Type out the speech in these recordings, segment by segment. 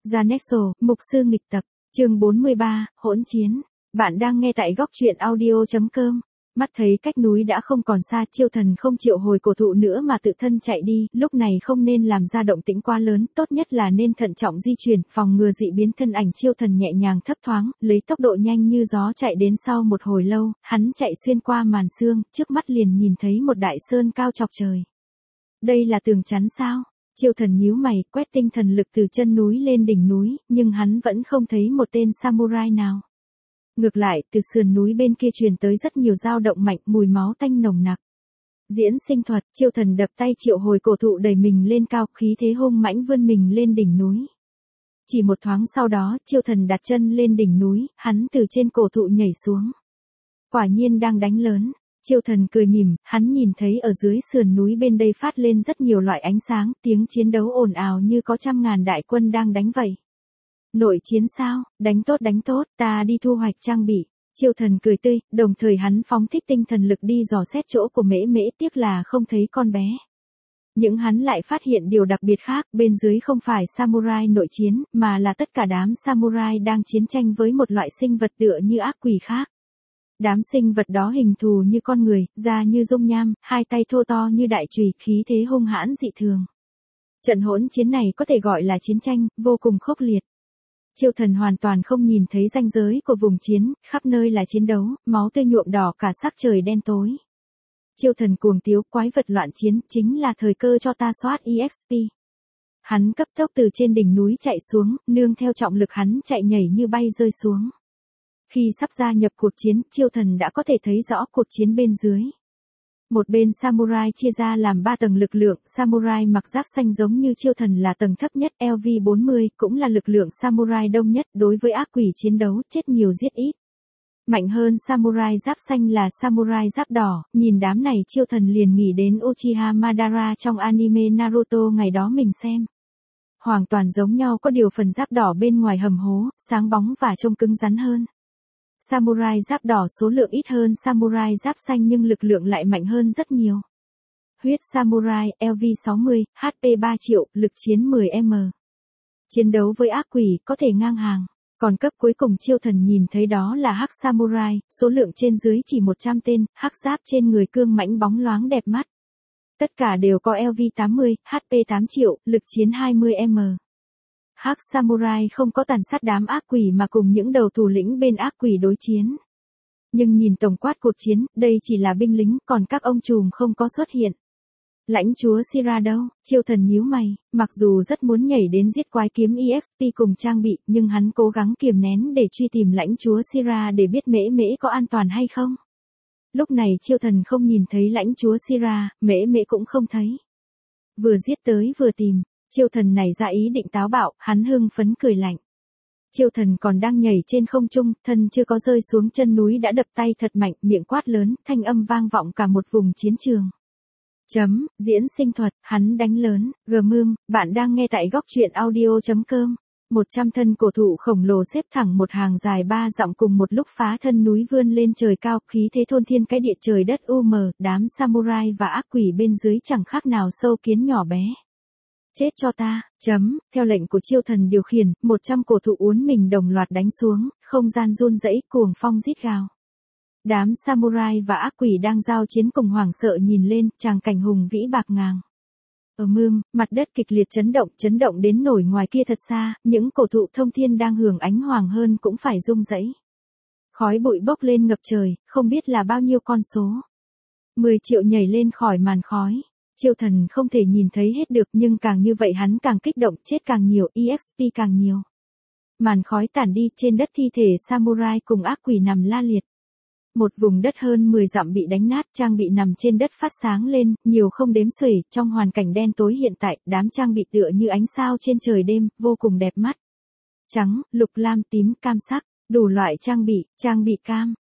Janexo, mục sư nghịch tập, chương 43, hỗn chiến. Bạn đang nghe tại góc truyện audio.com. Mắt thấy cách núi đã không còn xa, Chiêu Thần không triệu hồi cổ thụ nữa mà tự thân chạy đi, lúc này không nên làm ra động tĩnh quá lớn, tốt nhất là nên thận trọng di chuyển, phòng ngừa dị biến. Thân ảnh Chiêu Thần nhẹ nhàng thấp thoáng, lấy tốc độ nhanh như gió chạy đến. Sau một hồi lâu, hắn chạy xuyên qua màn sương, trước mắt liền nhìn thấy một đại sơn cao chọc trời. Đây là tường chắn sao? Chiêu Thần nhíu mày, quét tinh thần lực từ chân núi lên đỉnh núi, nhưng hắn vẫn không thấy một tên samurai nào. Ngược lại, từ sườn núi bên kia truyền tới rất nhiều dao động mạnh, mùi máu tanh nồng nặc. Diễn sinh thuật, Chiêu Thần đập tay triệu hồi cổ thụ đẩy mình lên cao, khí thế hung mãnh vươn mình lên đỉnh núi. Chỉ một thoáng sau đó, Chiêu Thần đặt chân lên đỉnh núi, hắn từ trên cổ thụ nhảy xuống. Quả nhiên đang đánh lớn. Chiêu Thần cười mỉm, hắn nhìn thấy ở dưới sườn núi bên đây phát lên rất nhiều loại ánh sáng, tiếng chiến đấu ồn ào như có trăm ngàn đại quân đang đánh vậy. Nội chiến sao? Đánh tốt, ta đi thu hoạch trang bị. Chiêu Thần cười tươi, đồng thời hắn phóng thích tinh thần lực đi dò xét chỗ của Mễ Mễ, tiếc là không thấy con bé. Nhưng hắn lại phát hiện điều đặc biệt khác, bên dưới không phải samurai nội chiến, mà là tất cả đám samurai đang chiến tranh với một loại sinh vật tựa như ác quỷ khác. Đám sinh vật đó hình thù như con người, da như dung nham, hai tay thô to như đại chùy, khí thế hung hãn dị thường. Trận hỗn chiến này có thể gọi là chiến tranh, vô cùng khốc liệt. Chiêu Thần hoàn toàn không nhìn thấy ranh giới của vùng chiến, khắp nơi là chiến đấu, máu tươi nhuộm đỏ cả sắc trời đen tối. Chiêu Thần cuồng tiếu, quái vật loạn chiến, chính là thời cơ cho ta soát EXP. Hắn cấp tốc từ trên đỉnh núi chạy xuống, nương theo trọng lực hắn chạy nhảy như bay rơi xuống. Khi sắp gia nhập cuộc chiến, Chiêu Thần đã có thể thấy rõ cuộc chiến bên dưới. Một bên samurai chia ra làm 3 tầng lực lượng, samurai mặc giáp xanh giống như Chiêu Thần là tầng thấp nhất, LV40 cũng là lực lượng samurai đông nhất, đối với ác quỷ chiến đấu, chết nhiều giết ít. Mạnh hơn samurai giáp xanh là samurai giáp đỏ, nhìn đám này Chiêu Thần liền nghĩ đến Uchiha Madara trong anime Naruto ngày đó mình xem. Hoàn toàn giống nhau, có điều phần giáp đỏ bên ngoài hầm hố, sáng bóng và trông cứng rắn hơn. Samurai giáp đỏ số lượng ít hơn samurai giáp xanh nhưng lực lượng lại mạnh hơn rất nhiều. Huyết Samurai, LV60, HP 3 triệu, lực chiến 10M. Chiến đấu với ác quỷ có thể ngang hàng. Còn cấp cuối cùng Chiêu Thần nhìn thấy đó là Hắc Samurai, số lượng trên dưới chỉ 100 tên, hắc giáp trên người cương mãnh bóng loáng đẹp mắt. Tất cả đều có LV80, HP 8 triệu, lực chiến 20M. Hắc Samurai không có tàn sát đám ác quỷ mà cùng những đầu thủ lĩnh bên ác quỷ đối chiến. Nhưng nhìn tổng quát cuộc chiến, đây chỉ là binh lính, còn các ông trùm không có xuất hiện. Lãnh chúa Sira đâu? Chiêu Thần nhíu mày, mặc dù rất muốn nhảy đến giết quái kiếm EXP cùng trang bị, nhưng hắn cố gắng kiềm nén để truy tìm lãnh chúa Sira để biết Mễ Mễ có an toàn hay không. Lúc này Chiêu Thần không nhìn thấy lãnh chúa Sira, Mễ Mễ cũng không thấy. Vừa giết tới vừa tìm. Chiêu Thần này ra ý định táo bạo, hắn hưng phấn cười lạnh. Chiêu Thần còn đang nhảy trên không trung, thân chưa có rơi xuống chân núi đã đập tay thật mạnh, miệng quát lớn, thanh âm vang vọng cả một vùng chiến trường. Diễn sinh thuật, hắn đánh lớn, bạn đang nghe tại góc truyện audio.com. 100 thân cổ thụ khổng lồ xếp thẳng một hàng dài 3 dặm cùng một lúc phá thân núi vươn lên trời cao, khí thế thôn thiên cái địa, trời đất đám samurai và ác quỷ bên dưới chẳng khác nào sâu kiến nhỏ bé. Chết cho ta, theo lệnh của Chiêu Thần điều khiển, 100 cổ thụ uốn mình đồng loạt đánh xuống, không gian run rẩy, cuồng phong rít gào. Đám samurai và ác quỷ đang giao chiến cùng hoảng sợ nhìn lên, tràng cảnh hùng vĩ bạc ngàn. Mặt đất kịch liệt chấn động đến nổi ngoài kia thật xa, những cổ thụ thông thiên đang hưởng ánh hoàng hơn cũng phải rung rẩy. Khói bụi bốc lên ngập trời, không biết là bao nhiêu con số. 10 triệu nhảy lên khỏi màn khói. Chiêu Thần không thể nhìn thấy hết được nhưng càng như vậy hắn càng kích động, chết càng nhiều, EXP càng nhiều. Màn khói tản đi, trên đất thi thể samurai cùng ác quỷ nằm la liệt. Một vùng đất hơn 10 dặm bị đánh nát, trang bị nằm trên đất phát sáng lên, nhiều không đếm xuể, trong hoàn cảnh đen tối hiện tại, đám trang bị tựa như ánh sao trên trời đêm, vô cùng đẹp mắt. Trắng, lục lam tím, cam sắc, đủ loại trang bị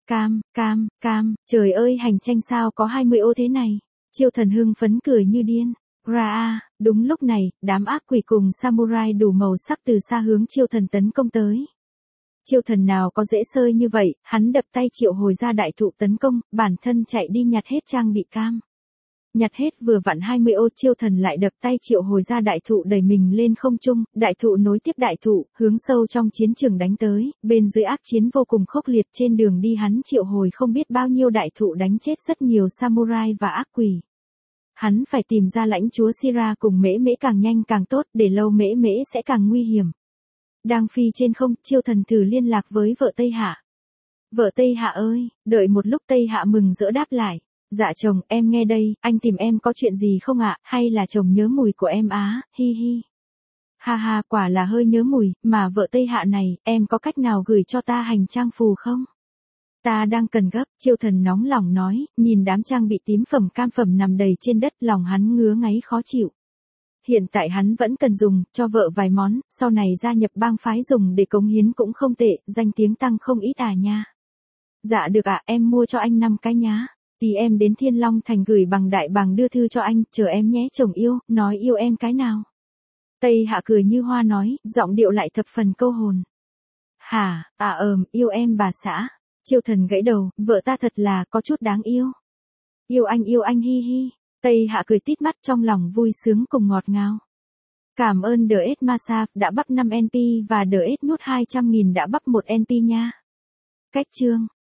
cam, trời ơi hành tranh sao có 20 ô thế này. Chiêu Thần hưng phấn cười như điên. Đúng lúc này, đám ác quỷ cùng samurai đủ màu sắc từ xa hướng Chiêu Thần tấn công tới. Chiêu Thần nào có dễ sơi như vậy, hắn đập tay triệu hồi ra đại thụ tấn công, bản thân chạy đi nhặt hết trang bị cam. nhặt hết vừa vặn 20 ô, Chiêu Thần lại đập tay triệu hồi ra đại thụ đẩy mình lên không trung, đại thụ nối tiếp đại thụ, hướng sâu trong chiến trường đánh tới, bên dưới ác chiến vô cùng khốc liệt, trên đường đi hắn triệu hồi không biết bao nhiêu đại thụ đánh chết rất nhiều samurai và ác quỷ. Hắn phải tìm ra lãnh chúa Sira cùng Mễ Mễ càng nhanh càng tốt, để lâu Mễ Mễ sẽ càng nguy hiểm. Đang phi trên không, Chiêu Thần thử liên lạc với vợ Tây Hạ. Vợ Tây Hạ ơi, đợi một lúc Tây Hạ mừng rỡ đáp lại. Dạ chồng, em nghe đây, anh tìm em có chuyện gì không ạ, hay là chồng nhớ mùi của em á, hi hi. Ha ha, quả là hơi nhớ mùi, mà vợ Tây Hạ này, em có cách nào gửi cho ta hành trang phù không? Ta đang cần gấp, Chiêu Thần nóng lòng nói, nhìn đám trang bị tím phẩm cam phẩm nằm đầy trên đất, lòng hắn ngứa ngáy khó chịu. Hiện tại hắn vẫn cần dùng, cho vợ vài món, sau này gia nhập bang phái dùng để cống hiến cũng không tệ, danh tiếng tăng không ít à nha. Dạ được ạ, em mua cho anh 5 cái nhá. Tí em đến Thiên Long Thành gửi bằng đại bàng đưa thư cho anh, chờ em nhé chồng yêu, nói yêu em cái nào. Tây Hạ cười như hoa nói, giọng điệu lại thập phần câu hồn. Hả, yêu em bà xã. Chiêu Thần gãy đầu, vợ ta thật là có chút đáng yêu. Yêu anh hi hi. Tây Hạ cười tít mắt trong lòng vui sướng cùng ngọt ngào. Cảm ơn DS Massage đã bắp 5 NP và DS Nút 200.000 đã bắp 1 NP nha. Cách chương